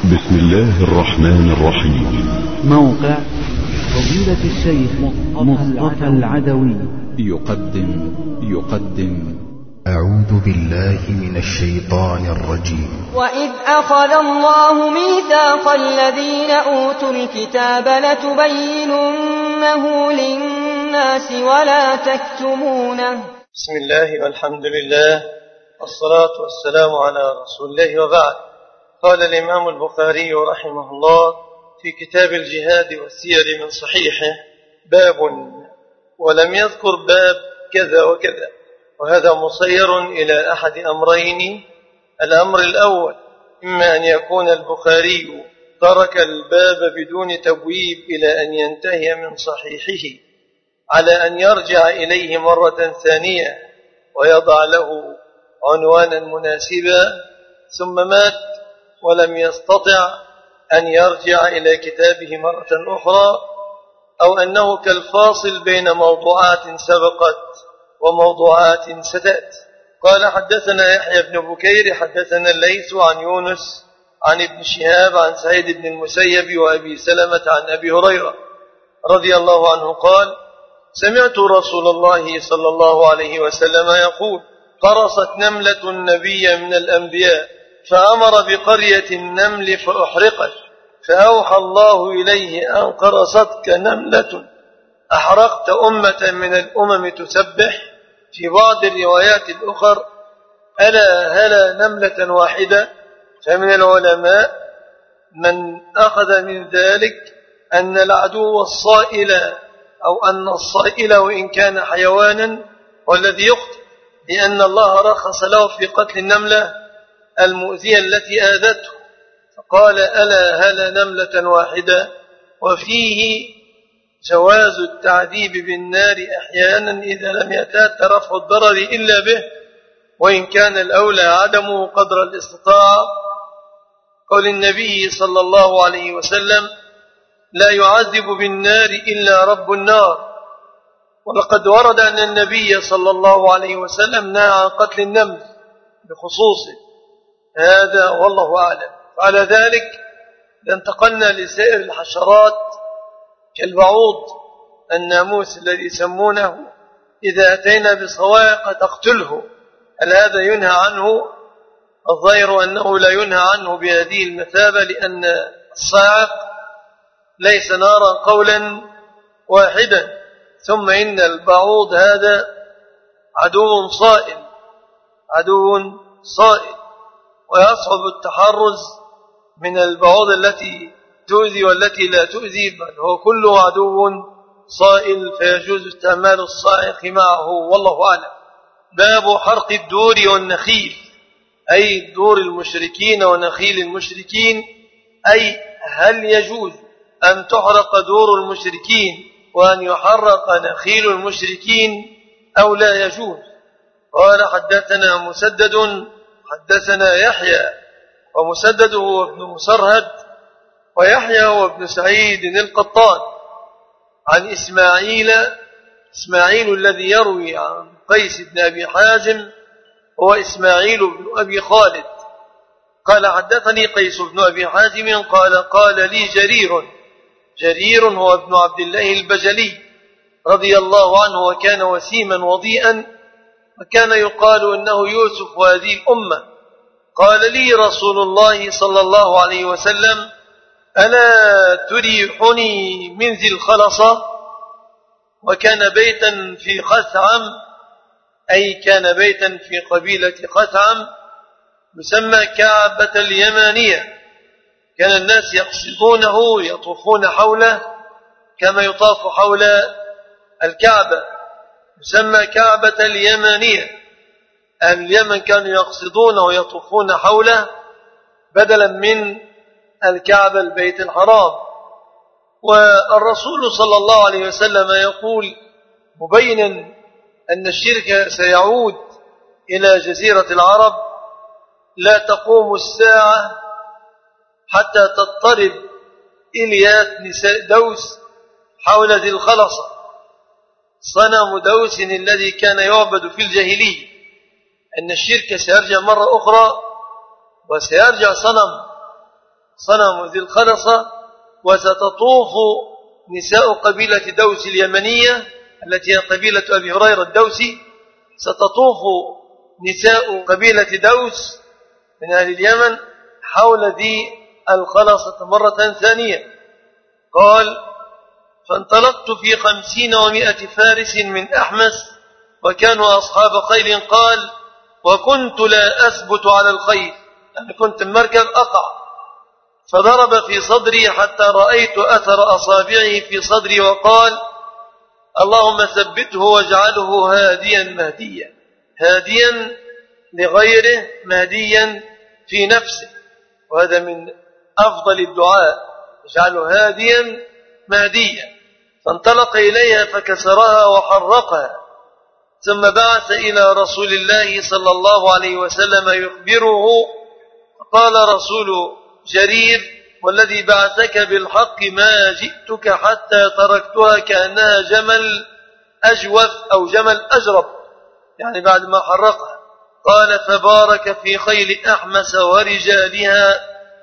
بسم الله الرحمن الرحيم. موقع فضيلة الشيخ مصطفى العدوي يقدم أعوذ بالله من الشيطان الرجيم. وإذ أخذ الله ميثاق الذين أوتوا الكتاب لتبيننه للناس ولا تكتمونه. بسم الله والحمد لله والصلاة والسلام على رسول الله، وبعد. قال الإمام البخاري رحمه الله في كتاب الجهاد والسير من صحيحه: باب، ولم يذكر باب كذا وكذا، وهذا مصير إلى أحد أمرين. الأمر الأول: إما أن يكون البخاري ترك الباب بدون تبويب إلى أن ينتهي من صحيحه على أن يرجع إليه مرة ثانية ويضع له عنوانا مناسبا، ثم مات ولم يستطع أن يرجع إلى كتابه مرة أخرى، أو أنه كالفاصل بين موضوعات سبقت وموضوعات ستأتي. قال: حدثنا يحيى بن بكير حدثنا الليث عن يونس عن ابن شهاب عن سعيد بن المسيب وأبي سلمة عن أبي هريرة رضي الله عنه قال: سمعت رسول الله صلى الله عليه وسلم يقول: قرصت نملة النبي من الأنبياء فأمر بقرية النمل فأحرقت، فأوحى الله إليه: أن قرصتك نملة أحرقت أمة من الأمم تسبح. في بعض الروايات الأخرى: ألا هلا نملة واحدة. فمن العلماء من أخذ من ذلك أن العدو الصائل أو أن الصائل وإن كان حيوانا والذي يقتل، لأن الله رخص له في قتل النملة المؤذية التي آذته، فقال: ألا هلا نملة واحدة. وفيه جواز التعذيب بالنار أحيانا إذا لم يتأتى رفع الضرر إلا به، وإن كان الأولى عدمه قدر الاستطاعة. قول النبي صلى الله عليه وسلم: لا يعذب بالنار إلا رب النار. ولقد ورد أن النبي صلى الله عليه وسلم نهى عن قتل النمل بخصوصه، هذا والله أعلم. وعلى ذلك انتقلنا لسائر الحشرات كالبعوض الناموس الذي يسمونه إذا أتينا بصواعق تقتله، هل هذا ينهى عنه؟ الظاهر أنه لا ينهى عنه بهذه المثابة، لأن الصاعق ليس نارا قولا واحدا. ثم إن البعوض هذا عدو صائل، ويصعب التحرز من البعوض التي تؤذي والتي لا تؤذي، بل هو كله عدو صائل، فيجوز استعمال الصاعق معه والله أعلم. باب حرق الدور والنخيل، أي دور المشركين ونخيل المشركين، أي هل يجوز أن تحرق دور المشركين وأن يحرق نخيل المشركين أو لا يجوز؟ قال: حدثنا مسدد حدثنا يحيى، ومسدد هو ابن مسرهد، ويحيى هو ابن سعيد القطان، عن إسماعيل الذي يروي عن قيس بن أبي حازم هو إسماعيل بن أبي خالد. قال: حدثني قيس بن أبي حازم قال لي جرير هو ابن عبد الله البجلي رضي الله عنه، وكان وسيما وضيئا، وكان يقال إنه يوسف هذه الأمة. قال لي رسول الله صلى الله عليه وسلم: ألا تريحني من ذي الخلصة؟ وكان بيتا في خثعم، أي كان بيتا في قبيلة خثعم يسمى كعبة اليمانية، كان الناس يقصدونه يطوفون حوله كما يطاف حول الكعبة، يسمى كعبة اليمانية. أهل اليمن كانوا يقصدونه ويطوفون حوله بدلا من الكعبة البيت الحرام. والرسول صلى الله عليه وسلم يقول مبينا أن الشرك سيعود إلى جزيرة العرب: لا تقوم الساعة حتى تضطرب إليات نساء دوس حول ذي الخلصة، صنم دوس الذي كان يعبد في الجاهلية. أن الشرك سيرجع مرة أخرى وسيرجع صنم صنم ذي الخلصة، وستطوف نساء قبيلة دوس اليمنية التي هي قبيلة أبي هريرة الدوسي، ستطوف نساء قبيلة دوس من أهل اليمن حول ذي الخلصة مرة ثانية. قال: فانطلقت في 50 و100 فارس من أحمس وكانوا أصحاب خيل. قال: وكنت لا أثبت على الخيل، يعني كنت المركب أقع، فضرب في صدري حتى رأيت أثر أصابعه في صدري، وقال: اللهم ثبته واجعله هاديا مهديا، هاديا لغيره مهديا في نفسه، وهذا من أفضل الدعاء، اجعله هاديا مهديا. فانطلق إليها فكسرها وحرقها، ثم بعث إلى رسول الله صلى الله عليه وسلم يخبره. قال رسول جرير: والذي بعثك بالحق ما جئتك حتى تركتها كأنها جمل أجوف أو جمل أجرب، يعني بعد ما حرقها. قال: فبارك في خيل أحمس ورجالها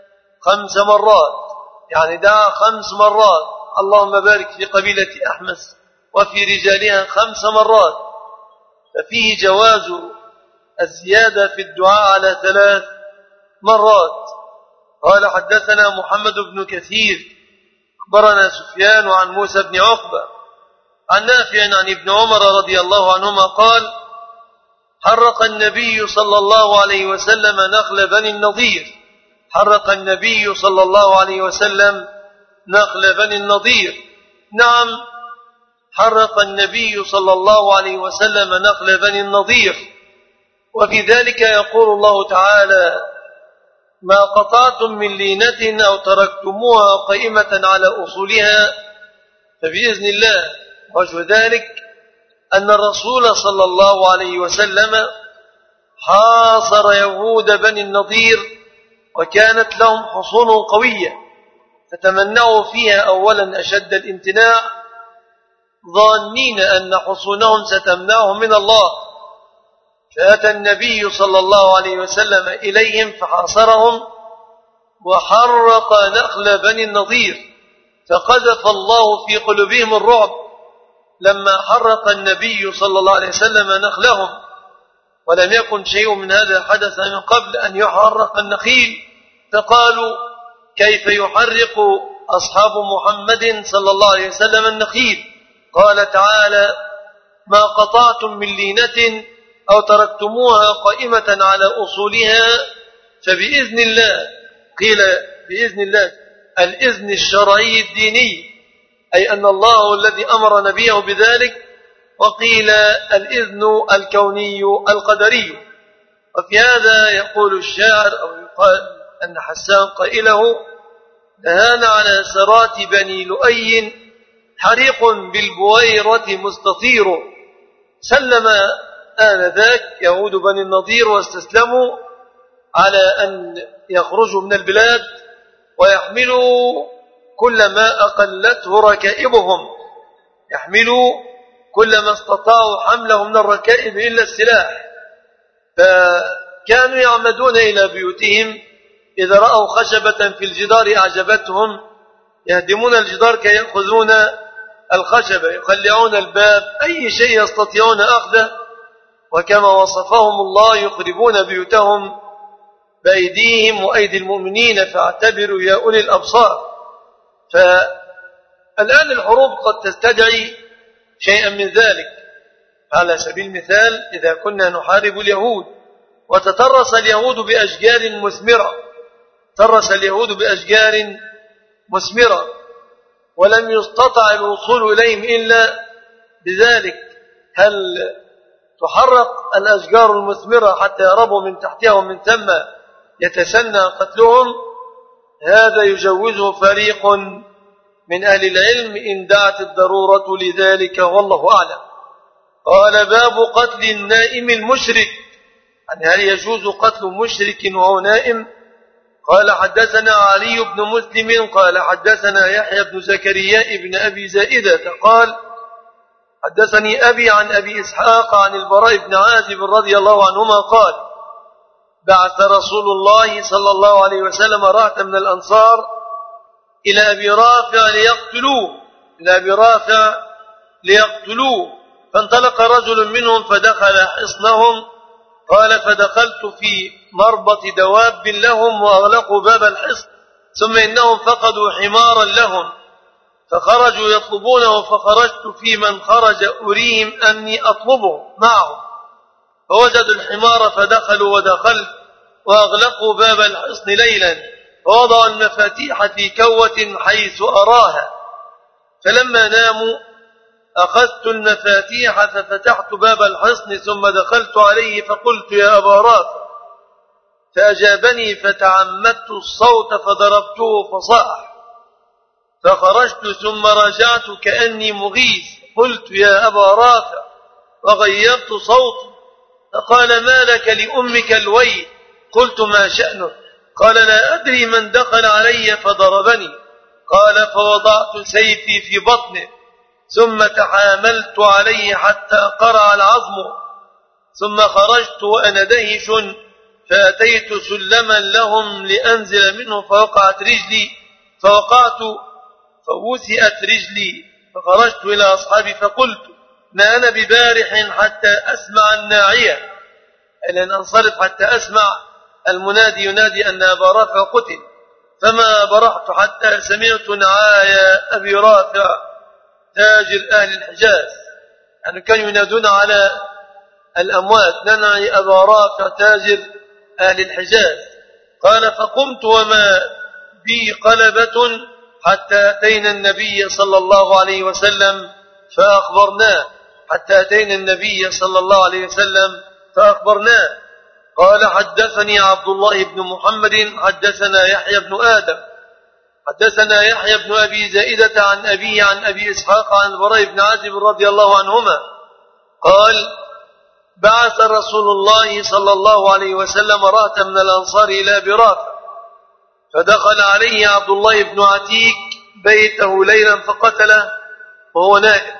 5 مرات، يعني دعا 5 مرات: اللهم بارك في قبيلة أحمس وفي رجالها 5 مرات. ففيه جواز الزيادة في الدعاء على 3 مرات. قال: حدثنا محمد بن كثير أخبرنا سفيان عن موسى بن عقبة عن نافع عن ابن عمر رضي الله عنهما قال: حرق النبي صلى الله عليه وسلم نخل بني النضير. حرق النبي صلى الله عليه وسلم نخل بني النضير. نعم، حرق النبي صلى الله عليه وسلم نخل بني النضير. وفي ذلك يقول الله تعالى: ما قطعتم من لينة أو تركتموها قائمة على أصولها فبإذن الله. وجه ذلك أن الرسول صلى الله عليه وسلم حاصر يهود بني النضير، وكانت لهم حصون قوية، فتمنعوا فيها أولا أشد الامتناع، ظانين أن حصونهم ستمنعهم من الله. فأتى النبي صلى الله عليه وسلم إليهم فحاصرهم وحرق نخل بني النضير، فقذف الله في قلوبهم الرعب لما حرق النبي صلى الله عليه وسلم نخلهم، ولم يكن شيء من هذا حدث من قبل أن يحرق النخيل. فقالوا: كيف يحرق أصحاب محمد صلى الله عليه وسلم النخيل؟ قال تعالى: ما قطعتم من لينة أو تركتموها قائمة على أصولها فبإذن الله. قيل بإذن الله الإذن الشرعي الديني، أي أن الله الذي أمر نبيه بذلك، وقيل الإذن الكوني القدري. وفي هذا يقول الشاعر أو يقال أن حسان قائله: نهانا على سرات بني لؤي حريق بالبويرة مستطير. سلم آنذاك يهود بني النضير واستسلموا على أن يخرجوا من البلاد ويحملوا كل ما أقلته ركائبهم، يحملوا كل ما استطاعوا حمله من الركائب إلا السلاح. فكانوا يعمدون إلى بيوتهم إذا رأوا خشبة في الجدار أعجبتهم يهدمون الجدار كي يأخذون الخشبة، يخلعون الباب، أي شيء يستطيعون أخذه. وكما وصفهم الله: يخربون بيوتهم بأيديهم وأيدي المؤمنين فاعتبروا يا أولي الأبصار. فالآن الحروب قد تستدعي شيئا من ذلك. على سبيل المثال، إذا كنا نحارب اليهود وتترس اليهود بأشجار مثمرة، ترس اليهود بأشجار مثمرة ولم يستطع الوصول إليهم إلا بذلك، هل تحرق الأشجار المثمرة حتى يهربوا من تحتها ومن ثم يتسنى قتلهم؟ هذا يجوزه فريق من أهل العلم إن دعت الضرورة لذلك، والله أعلم. قال: باب قتل النائم المشرك، يعني هل يجوز قتل مشرك وهو نائم؟ قال: حدثنا علي بن مسلم قال: حدثنا يحيى بن زكريا بن أبي زائدة قال: حدثني أبي عن أبي إسحاق عن البراء بن عازب رضي الله عنهما قال: بعث رسول الله صلى الله عليه وسلم رهطا من الأنصار إلى أبي رافع ليقتلوه فانطلق رجل منهم فدخل حصنهم. قال فدخلت في مربط دواب لهم وأغلقوا باب الحصن، ثم إنهم فقدوا حمارا لهم فخرجوا يطلبونه، فخرجت في من خرج أريهم أني أطلبه معهم، فوجدوا الحمار فدخلوا ودخلت وأغلقوا باب الحصن ليلا، ووضعوا المفاتيح في كوة حيث أراها، فلما ناموا أخذت المفاتيح ففتحت باب الحصن ثم دخلت عليه فقلت يا أبا رافع، فأجابني فتعمدت الصوت فضربته فصاح، فخرجت ثم رجعت كأني مغيث، قلت يا أبا رافع وغيرت صوتي، فقال ما لك لأمك الويل؟ قلت ما شأنه؟ قال لا أدري من دخل علي فضربني. قال فوضعت سيفي في بطنه ثم تحاملت عليه حتى قرع العظم، ثم خرجت وأنا دهش فأتيت سلما لهم لأنزل منه فوقعت رجلي فوسئت رجلي، فخرجت إلى أصحابي فقلت ما أنا ببارح حتى أسمع الناعية، لأن أنصرف حتى أسمع المنادي ينادي أن أبا رافع قتل، فما برحت حتى سمعت نعايا أبي رافع تاجر أهل الحجاز، يعني كانوا ينادون على الأموات ننعي أبا رافع تاجر أهل الحجاز. قال فقمت وما بي قلبة حتى أتينا النبي صلى الله عليه وسلم فأخبرناه. قال حدثني عبد الله بن محمد حدثنا يحيى بن آدم حدثنا يحيى بن أبي زائدة عن أبيه عن أبي إسحاق عن البراء بن عازب رضي الله عنهما قال بعث رسول الله صلى الله عليه وسلم رهطا من الأنصار إلى أبي رافع، فدخل عليه عبد الله بن عتيك بيته ليلا فقتله وهو نائم.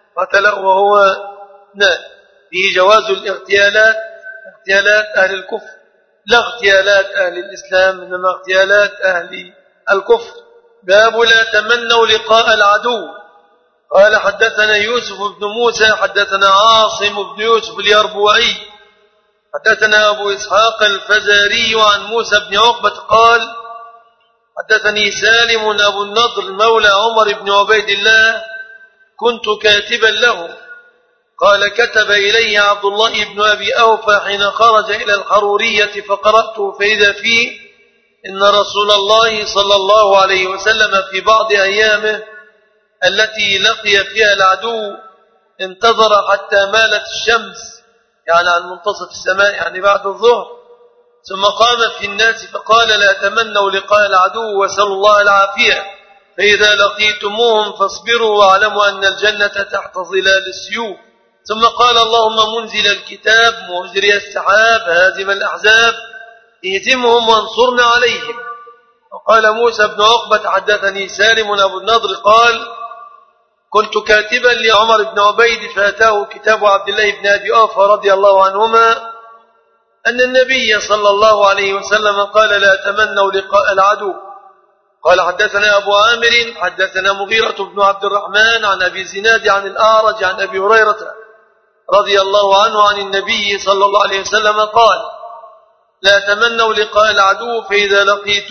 فيه جواز اغتيالات أهل الكفر، لا اغتيالات أهل الإسلام إنما اغتيالات أهل الكفر. باب لا تمنوا لقاء العدو. قال حدثنا يوسف بن موسى حدثنا عاصم بن يوسف اليربوعي حدثنا أبو إسحاق الفزاري عن موسى بن عقبة قال حدثني سالم أبو النضر مولى عمر بن عبيد الله كنت كاتبا له. قال كتب إلي عبد الله بن أبي أوفى حين خرج إلى الحرورية فقرأته فإذا فيه إن رسول الله صلى الله عليه وسلم في بعض أيامه التي لقي فيها العدو انتظر حتى مالت الشمس، يعني عن منتصف السماء يعني بعد الظهر، ثم قام في الناس فقال لا تمنوا لقاء العدو واسألوا الله العافية، فإذا لقيتموهم فاصبروا واعلموا أن الجنة تحت ظلال السيوف. ثم قال اللهم منزل الكتاب مجري السحاب هازم الأحزاب اهزمهم وانصرنا عليهم. وقال موسى بن عقبة حدثني سالم أبو النضر قال كنت كاتبا لعمر بن عبيد فأتاه كتاب عبد الله بن أبي أوفى رضي الله عنهما أن النبي صلى الله عليه وسلم قال لا تمنوا لقاء العدو. قال حدثنا أبو عامر حدثنا مغيرة بن عبد الرحمن عن أبي زناد عن الأعرج عن أبي هريرة رضي الله عنه عن النبي صلى الله عليه وسلم قال لا تمنوا لقاء العدو فإذا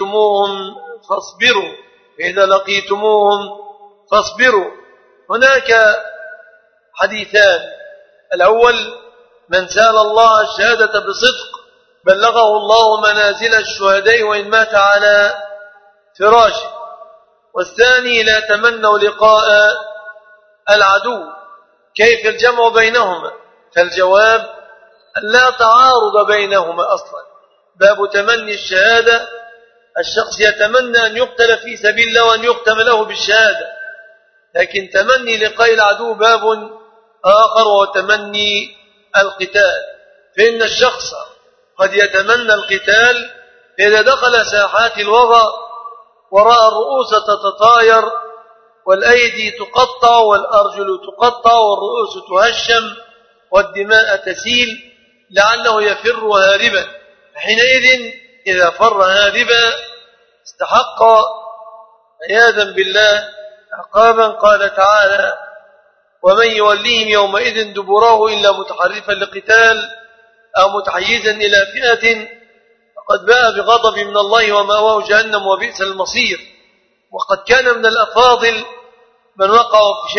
لقيتموهم فاصبروا. هناك حديثان، الأول من سأل الله الشهادة بصدق بلغه الله منازل الشهداء وإن مات على فراشه، والثاني لا تمنوا لقاء العدو. كيف الجمع بينهما؟ فالجواب لا تعارض بينهما أصلا. باب تمني الشهادة الشخص يتمنى أن يقتل في سبيل الله وأن يختم له بالشهادة، لكن تمني لقاء العدو باب آخر وهو تمني القتال، فإن الشخص قد يتمنى القتال إذا دخل ساحات الوغى ورأى الرؤوس تتطاير والأيدي تقطع والأرجل تقطع والرؤوس تهشم والدماء تسيل لعله يفر هاربا، حينئذ إذا فر هاربا استحق عياذا بالله عقابا. قال تعالى: ومن يوليهم يومئذ دبراه إلا متحرفا لقتال أو متحيزا إلى فئة فقد باء بغضب من الله ومأواه جهنم وبئس المصير. وقد كان من الأفاضل من وقع في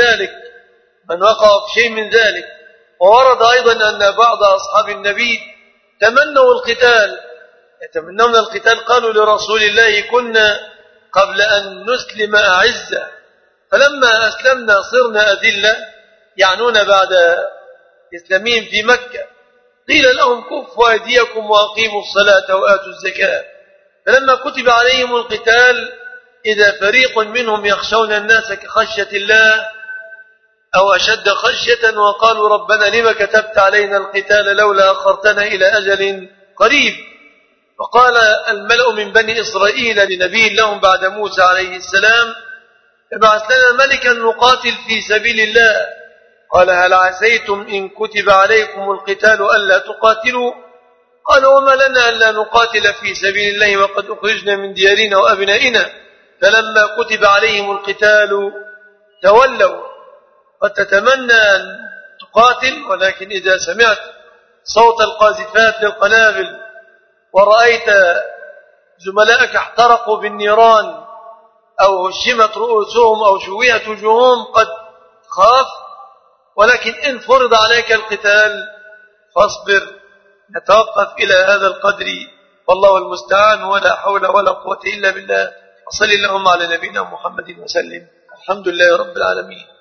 شيء من ذلك وورد أيضا أن بعض أصحاب النبي يتمنون القتال. قالوا لرسول الله: كنا قبل أن نسلم أعزة، فلما أسلمنا صرنا أذلة، يعنون بعد إسلامهم في مكة. قيل لهم: كفوا أيديكم وأقيموا الصلاة وآتوا الزكاة. فلما كتب عليهم القتال إذا فريق منهم يخشون الناس كخشية الله أو أشد خشية، وقالوا: ربنا لما كتبت علينا القتال لولا أخرتنا إلى أجل قريب. فقال الملأ من بني إسرائيل لنبي لهم بعد موسى عليه السلام: ابعث لنا ملكا نقاتل في سبيل الله. قال: هل عسيتم إن كتب عليكم القتال ألا تقاتلوا؟ قال: وما لنا ألا نقاتل في سبيل الله وقد أخرجنا من ديارنا وأبنائنا. فلما كتب عليهم القتال تولوا. قد تتمنى أن تقاتل، ولكن إذا سمعت صوت القاذفات للقنابل ورأيت زملائك احترقوا بالنيران أو هشمت رؤوسهم أو شويت وجوههم قد خاف. ولكن إن فرض عليك القتال فاصبر، نتوقف إلى هذا القدر، والله المستعان، ولا حول ولا قوة إلا بالله. وصل اللهم على نبينا محمد وسلم. الحمد لله رب العالمين.